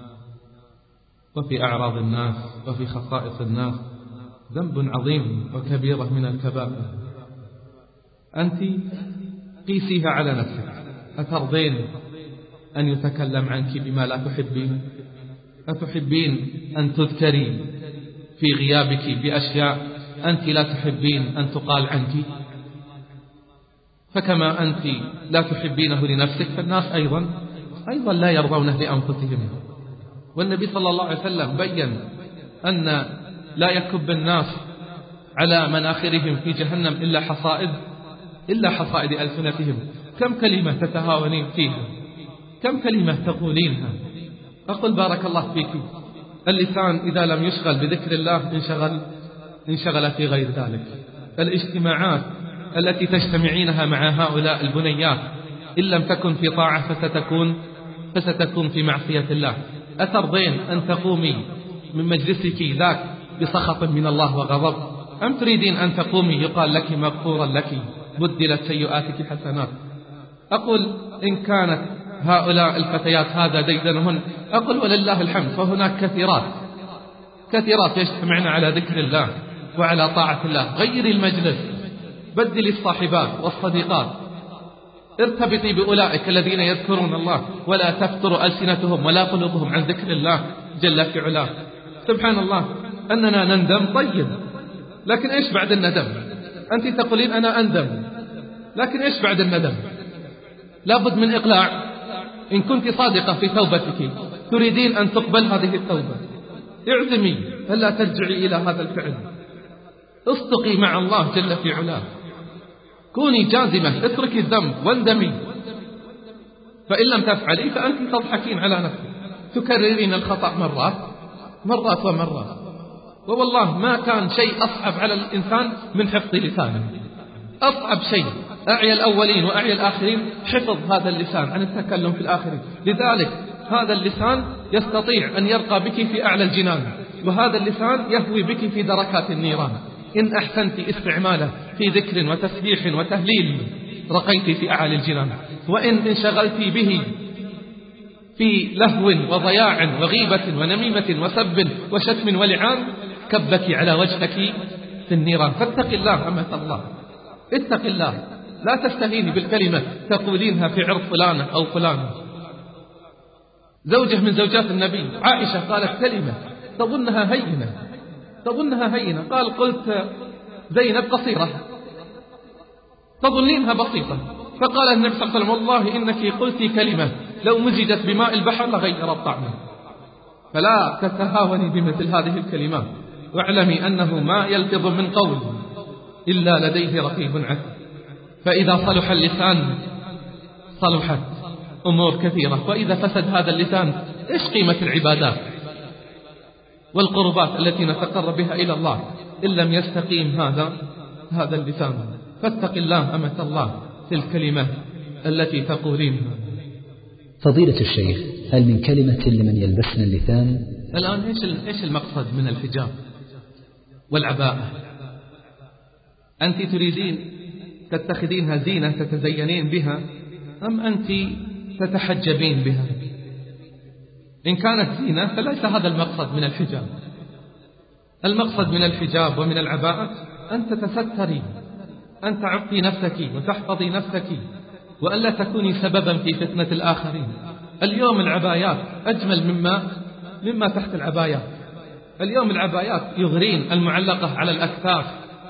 وفي أعراض الناس وفي خصائص الناس ذنب عظيم وكبيرة من الكبائر. أنت قيسيها على نفسك. أترضين أن يتكلم عنك بما لا تحبين؟ أتحبين أن تذكري في غيابك بأشياء أنت لا تحبين أن تقال عنك؟ فكما أنت لا تحبينه لنفسك فالناس أيضا أيضا لا يرضونه لأنفسهم. والنبي صلى الله عليه وسلم بيّن أن لا يكب الناس على مناخرهم في جهنم إلا حصائد إلا حصائد ألسنتهم. كم كلمة تتهاونين فيها، كم كلمة تقولينها. أقول بارك الله فيك، اللسان إذا لم يشغل بذكر الله انشغل انشغل في غير ذلك. الاجتماعات التي تجتمعينها مع هؤلاء البنيات إن لم تكن في طاعة فستكون فستكون في معصية الله. أترضين أن تقومي من مجلسك ذاك بسخط من الله وغضب، أم تريدين أن تقومي يقال لك مغفورا لك بدلت سيئاتك حسنات؟ أقول إن كانت هؤلاء الفتيات هذا ديدنهن، أقول ولله الحمد فهناك كثيرات كثيرات يجتمعن على ذكر الله وعلى طاعة الله. غيري المجلس، بدلي الصاحبات والصديقات، ارتبطي بأولئك الذين يذكرون الله ولا تفتر ألسنتهم ولا قلوبهم عن ذكر الله جل في علاه. سبحان الله أننا نندم، طيب، لكن إيش بعد الندم؟ أنت تقولين أنا أندم، لكن إيش بعد الندم؟ لابد من إقلاع. إن كنت صادقة في توبتك تريدين أن تقبل هذه التوبة، اعزمي ألا ترجعي إلى هذا الفعل، اصدقي مع الله جل في علاه، كوني جازمة، اتركي الذنب واندمي. فإن لم تفعلي فأنت تضحكين على نفسك، تكررين الخطأ مرات مرات ومرات. ووالله ما كان شيء أصعب على الإنسان من حفظ لسانه. أصعب شيء أعيا الأولين وأعيا الآخرين حفظ هذا اللسان عن التكلم في الآخرين. لذلك هذا اللسان يستطيع أن يرقى بك في أعلى الجنان، وهذا اللسان يهوي بك في دركات النيران. إن أحسنت استعماله في ذكر وتسبيح وتهليل رقيت في أعلى الجنان، وإن انشغلت به في لهو وضياع وغيبة ونميمة وسب وشتم ولعان كبك على وجهك في النيران. فاتق الله أمة الله، اتق الله، لا تستهيني بالكلمة تقولينها في عرض فلانة أو فلانة. زوجة من زوجات النبي عائشة قالت كلمة تظنها هينة تظنها هينة قال قلت زينب قصيرة تظنينها بسيطة، فقال النبي صلى الله عليه وسلم والله إنك قلت كلمة لو مزجت بماء البحر لغير الطعم. فلا تتهاوني بمثل هذه الكلمات، واعلمي أنه ما يلفظ من قول إلا لديه رقيب عتيد. فإذا صلح اللسان صلحت أمور كثيرة، وإذا فسد هذا اللسان إيش قيمة العبادات والقربات التي نتقرب بها إلى الله إن لم يستقيم هذا هذا اللسان. فاتق الله أمة الله في الكلمة التي تقولينها. فضيلة الشيخ، هل من كلمة لمن يلبسن اللثام؟ الآن إيش المقصد من الحجاب والعباءة؟ أنت تريدين تتخذينها زينة تتزينين بها، أم أنت تتحجبين بها؟ إن كانت زينة فليس هذا المقصد من الحجاب. المقصد من الحجاب ومن العباءة أن تتستري، أن تعطي نفسك وتحفظي نفسك، وألا تكوني سببا في فتنة الآخرين. اليوم العبايات أجمل مما مما تحت العبايات. اليوم العبايات يغرين المعلقة على الأكتاف،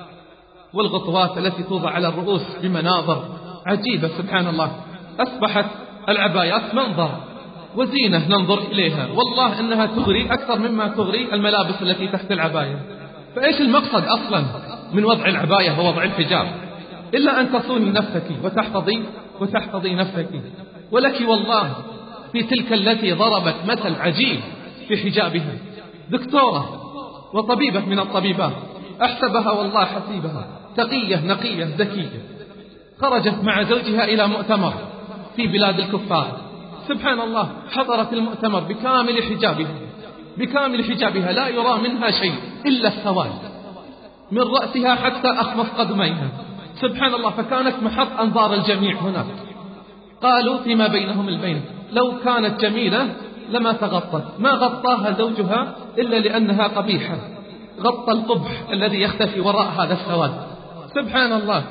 والغطوات التي توضع على الرؤوس بمناظر عجيبة. سبحان الله، أصبحت العبايات منظر وزينة ننظر إليها، والله إنها تغري أكثر مما تغري الملابس التي تحت العباية. فإيش المقصد أصلا من وضع العباية ووضع الحجاب إلا أن تصوني نفسك وتحفظي وتحفظي نفسك. ولك والله في تلك التي ضربت مثل عجيب في حجابها، دكتورة وطبيبة من الطبيبات، أحسبها والله حسيبها، تقية نقية ذكية، خرجت مع زوجها إلى مؤتمر في بلاد الكفار. سبحان الله، حضرت المؤتمر بكامل حجابها، بكامل حجابها، لا يرى منها شيء إلا السواد من رأسها حتى أخمص قدميها. سبحان الله، فكانت محط أنظار الجميع هناك. قالوا فيما بينهم البين لو كانت جميلة لما تغطت، ما غطاها زوجها إلا لأنها قبيحة، غطى القبح الذي يختفي وراء هذا السواد. سبحان الله،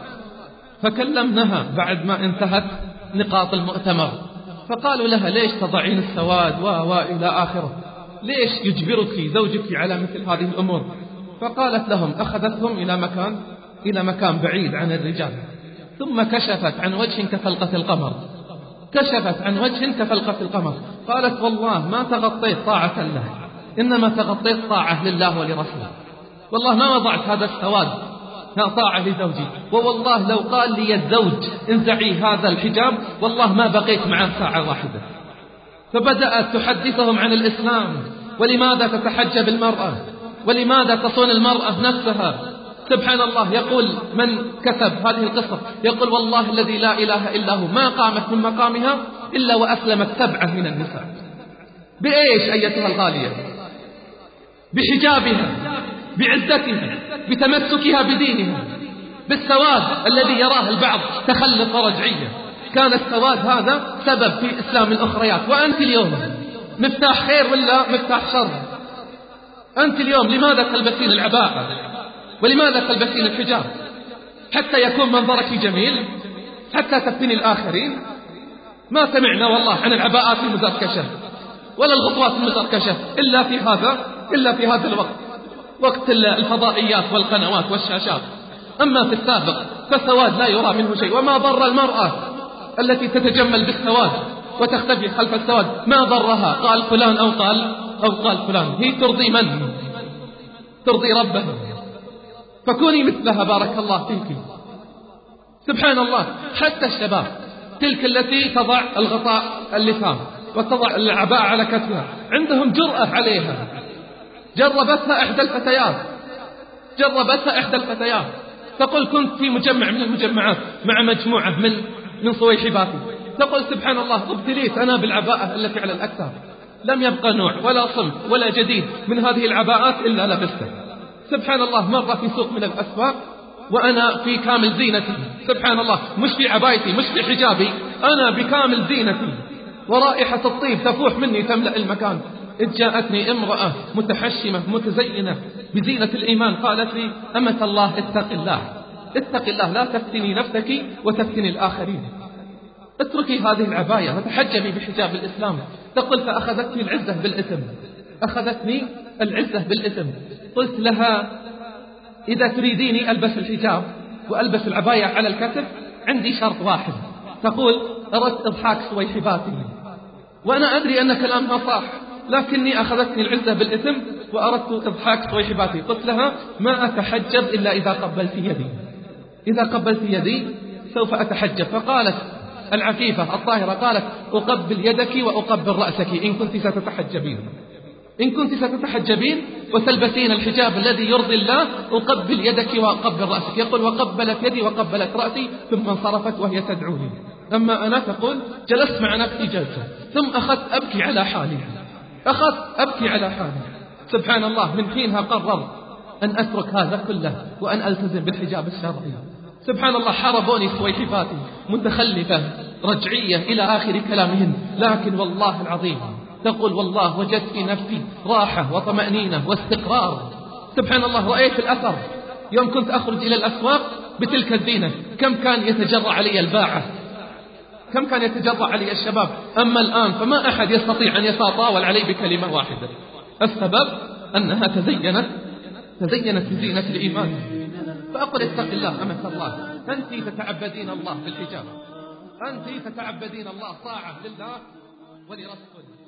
فكلمناها بعد ما انتهت نقاط المؤتمر، فقالوا لها ليش تضعين السواد و و إلى آخره، ليش يجبرك زوجك على مثل هذه الأمور؟ فقالت لهم أخذتهم إلى مكان إلى مكان بعيد عن الرجال، ثم كشفت عن وجه كفلقة القمر، كشفت عن وجه كفلقة القمر. قالت والله ما تغطيت طاعة له، إنما تغطيت طاعة لله ولرسوله. والله ما وضعت هذا السواد طاعة لزوجي، ووالله لو قال لي الزوج انزعي هذا الحجاب والله ما بقيت معه ساعة واحدة. فبدأت تحدثهم عن الإسلام، ولماذا تتحجب المرأة، ولماذا تصون المرأة نفسها. سبحان الله، يقول من كتب هذه القصة، يقول والله الذي لا إله إلا هو ما قامت من مقامها إلا وأسلمت سبعة من النساء. بإيش أيتها الغالية؟ بحجابها، بعزتها، بتمسكها بدينها، بالسواد الذي يراه البعض تخلف ورجعية. كان السواد هذا سبب في إسلام الأخريات، وأنت اليوم مفتاح خير ولا مفتاح شر؟ أنت اليوم لماذا تلبسين العباءة، ولماذا تلبسين الحجاب؟ حتى يكون منظرك جميل، حتى تفتني الآخرين. ما سمعنا والله عن العباءات المزركشة ولا الغطوات المزركشة إلا في هذا إلا في هذا الوقت، وقت الفضائيات والقنوات والشاشات. أما في السابق فالسواد لا يرى منه شيء، وما ضر المرأة التي تتجمل بالسواد وتختفي خلف السواد، ما ضرها قال فلان أو قال أو قال فلان، هي ترضي من؟ ترضي ربها. فكوني مثلها بارك الله فيك. سبحان الله، حتى الشباب تلك التي تضع الغطاء اللثام وتضع العباءة على كتفها عندهم جرأة عليها. جربتها إحدى الفتيات جربتها إحدى الفتيات تقول كنت في مجمع من المجمعات مع مجموعة من من صويحباتي، تقول سبحان الله ابتليت أنا بالعباءة التي على الأكتاف، لم يبقى نوع ولا صنف ولا جديد من هذه العباءات إلا لبسته. سبحان الله، مرة في سوق من الأسواق وأنا في كامل زينتي، سبحان الله، مش في عبايتي مش في حجابي، أنا بكامل زينتي، ورائحة الطيب تفوح مني تملأ المكان. إذ جاءتني امرأة متحشمة متزينة بزينة الإيمان، قالت لي أمة الله اتق الله اتق الله، لا تفتني نفسك وتفتني الآخرين، اتركي هذه العباية وتحجبي بحجاب الإسلام. تقول فأخذتني العزة بالإثم أخذتني العزة بالإثم قلت لها إذا تريديني ألبس الحجاب وألبس العباية على الكتف عندي شرط واحد. تقول أردت إضحاك صويحباتي، وأنا أدري أن كلامها صح، لكني أخذتني العزة بالإثم وأردت إضحاك صويحباتي. قلت لها ما أتحجب إلا إذا قبلت يدي، إذا قبلت يدي سوف أتحجب. فقالت العفيفة الطاهرة قالت أقبل يدك وأقبل رأسك إن كنت ستتحجبين، إن كنت ستتحجبين وتلبسين الحجاب الذي يرضي الله أقبل يدك وأقبل رأسك. يقول وقبلت يدي وقبلت رأسي ثم انصرفت وهي تدعوني أما أنا تقول جلست مع نفسي جلسة ثم أخذت أبكي على حالي، أخذت أبكي على حالي. سبحان الله، من حينها قررت أن أترك هذا كله وأن ألتزم بالحجاب الشرعي. سبحان الله، حاربوني سويحفاتي متخلفة رجعية إلى آخر كلامهن، لكن والله العظيم تقول والله وجدت في نفسي راحة وطمأنينة واستقرار. سبحان الله، رأيت الأثر يوم كنت أخرج إلى الأسواق بتلك الزينة، كم كان يتجرأ علي الباعة، كم كان يتجرأ علي الشباب. أما الآن فما أحد يستطيع أن يتطاول علي بكلمة واحدة. السبب أنها تزينت تزينت بزينة الإيمان. فأقول اتق الله أمة الله، أنت تتعبدين الله بالحجاب، أنت تتعبدين الله طاعة لله ولرسوله.